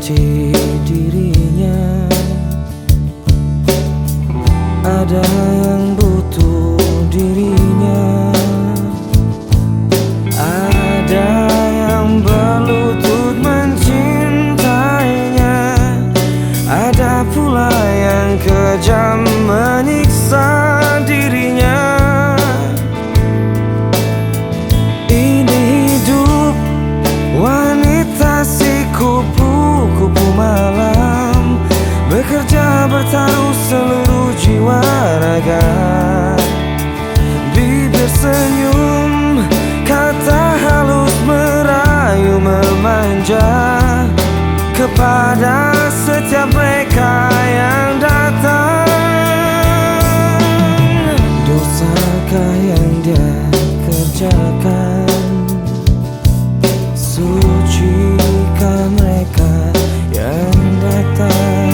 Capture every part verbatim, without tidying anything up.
suci dirinya. Ada yang butuh dirinya, ada yang berlutut mencintainya, ada pula yang kejam menyiksa dirinya. Ini hidup wanita si kupu-kupu malam, bekerja bertaruh seluruh jiwa raga. Bibir senyum, kata halus merayu memanja kepada setiap mereka yang datang. Dosakah yang dia kerjakan? Sucikah mereka yang datang?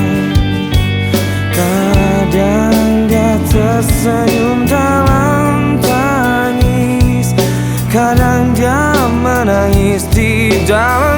Kadang dia tersenyum dalam tangis, kadang dia menangis di dalam